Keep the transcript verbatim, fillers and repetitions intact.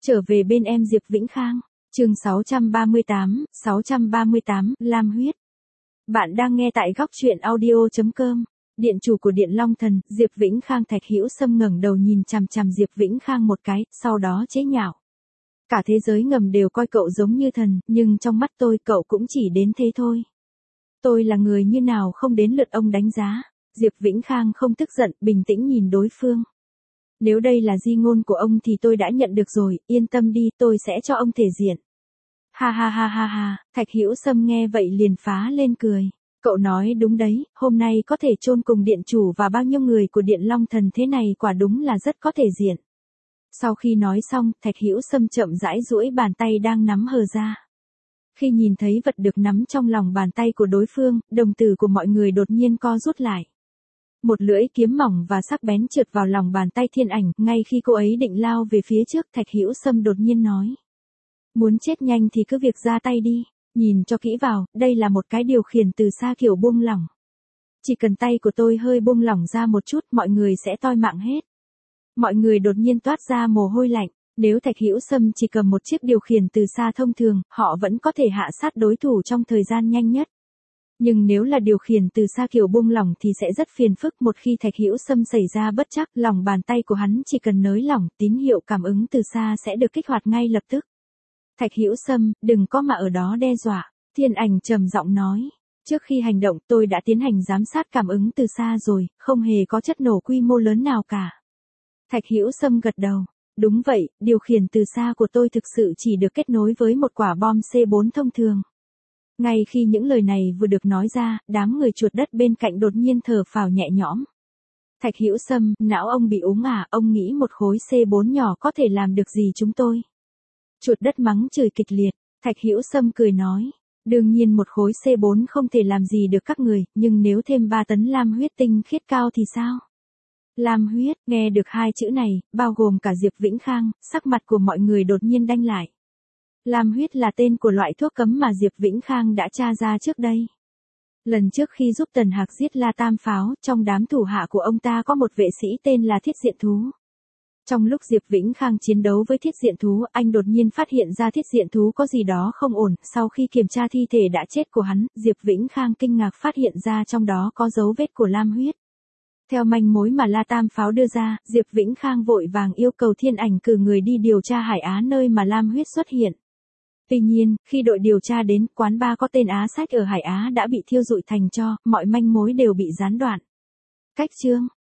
Trở về bên em Diệp Vĩnh Khang, chương sáu trăm ba mươi tám, sáu trăm ba mươi tám, Lam huyết. Bạn đang nghe tại góc truyện audio chấm com. Điện chủ của Điện Long Thần, Diệp Vĩnh Khang. Thạch Hữu Sâm ngẩng đầu nhìn chằm chằm Diệp Vĩnh Khang một cái, sau đó chế nhạo. Cả thế giới ngầm đều coi cậu giống như thần, nhưng trong mắt tôi cậu cũng chỉ đến thế thôi. Tôi là người như nào không đến lượt ông đánh giá. Diệp Vĩnh Khang không tức giận, bình tĩnh nhìn đối phương. Nếu đây là di ngôn của ông thì tôi đã nhận được rồi, yên tâm đi, tôi sẽ cho ông thể diện. Ha ha ha ha ha, Thạch Hữu Sâm nghe vậy liền phá lên cười. Cậu nói đúng đấy, hôm nay có thể chôn cùng điện chủ và bao nhiêu người của Điện Long Thần thế này quả đúng là rất có thể diện. Sau khi nói xong, Thạch Hữu Sâm chậm rãi duỗi bàn tay đang nắm hờ ra. Khi nhìn thấy vật được nắm trong lòng bàn tay của đối phương, đồng tử của mọi người đột nhiên co rút lại. Một lưỡi kiếm mỏng và sắc bén trượt vào lòng bàn tay Thiên Ảnh, ngay khi cô ấy định lao về phía trước, Thạch Hữu Sâm đột nhiên nói. Muốn chết nhanh thì cứ việc ra tay đi, nhìn cho kỹ vào, đây là một cái điều khiển từ xa kiểu buông lỏng. Chỉ cần tay của tôi hơi buông lỏng ra một chút, mọi người sẽ toi mạng hết. Mọi người đột nhiên toát ra mồ hôi lạnh, nếu Thạch Hữu Sâm chỉ cầm một chiếc điều khiển từ xa thông thường, họ vẫn có thể hạ sát đối thủ trong thời gian nhanh nhất. Nhưng nếu là điều khiển từ xa kiểu buông lỏng thì sẽ rất phiền phức. Một khi Thạch Hữu Sâm xảy ra bất trắc, lòng bàn tay của hắn chỉ cần nới lỏng, tín hiệu cảm ứng từ xa sẽ được kích hoạt ngay lập tức. Thạch Hữu Sâm, đừng có mà ở đó đe dọa. Thiên Ảnh trầm giọng nói. Trước khi hành động tôi đã tiến hành giám sát cảm ứng từ xa rồi, không hề có chất nổ quy mô lớn nào cả. Thạch Hữu Sâm gật đầu. Đúng vậy, điều khiển từ xa của tôi thực sự chỉ được kết nối với một quả bom C bốn thông thường. Ngay khi những lời này vừa được nói ra, đám người chuột đất bên cạnh đột nhiên thở phào nhẹ nhõm. Thạch Hữu Sâm, não ông bị úng à, ông nghĩ một khối C bốn nhỏ có thể làm được gì chúng tôi? Chuột đất mắng chửi kịch liệt, Thạch Hữu Sâm cười nói. Đương nhiên một khối C bốn không thể làm gì được các người, nhưng nếu thêm ba tấn lam huyết tinh khiết cao thì sao? Lam huyết, nghe được hai chữ này, bao gồm cả Diệp Vĩnh Khang, sắc mặt của mọi người đột nhiên đanh lại. Lam huyết là tên của loại thuốc cấm mà Diệp Vĩnh Khang đã tra ra trước đây. Lần trước khi giúp Tần Hạc giết La Tam Pháo, trong đám thủ hạ của ông ta có một vệ sĩ tên là Thiết Diện Thú. Trong lúc Diệp Vĩnh Khang chiến đấu với Thiết Diện Thú, anh đột nhiên phát hiện ra Thiết Diện Thú có gì đó không ổn. Sau khi kiểm tra thi thể đã chết của hắn, Diệp Vĩnh Khang kinh ngạc phát hiện ra trong đó có dấu vết của lam huyết. Theo manh mối mà La Tam Pháo đưa ra, Diệp Vĩnh Khang vội vàng yêu cầu Thiên Ảnh cử người đi điều tra Hải Á nơi mà lam huyết xuất hiện. Tuy nhiên, khi đội điều tra đến, quán bar có tên Á Sách ở Hải Á đã bị thiêu rụi thành tro, mọi manh mối đều bị gián đoạn. Cách chương